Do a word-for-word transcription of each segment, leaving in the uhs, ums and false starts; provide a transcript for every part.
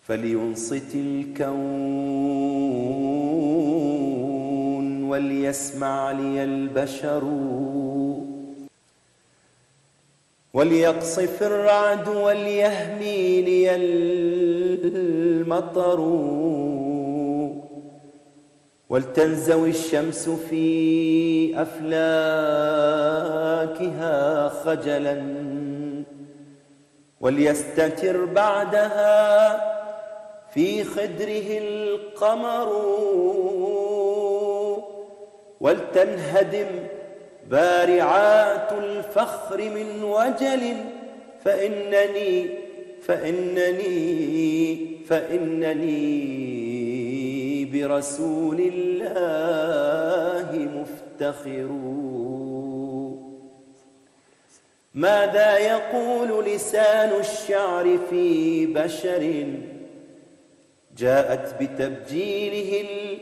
فلينصت الكون وليسمع لي البشر، وليقصف الرعد وليهمي لي المطر، ولتنزوي الشمس في أفلاكها خجلا، وليستتر بعدها في خدره القمر، ولتنهدم بارعات الفخر من وجل، فإنني فإنني فإنني برسول الله مفتخر. ماذا يقول لسان الشعر في بشر جاءت بتبجيله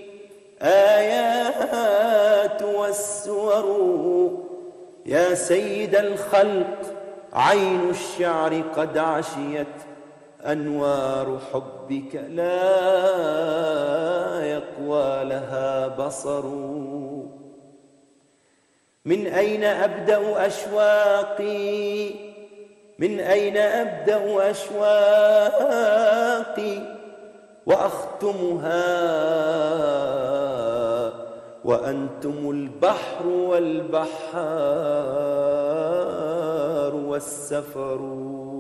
الآيات والسور؟ يا سيد الخلق عين الشعر قد عشيت، أنوار حبك لا يقوى لها بصر. من أين أبدأ أشواقي من أين أبدأ أشواقي وأختمها وأنتم البحر والبحار والسفر.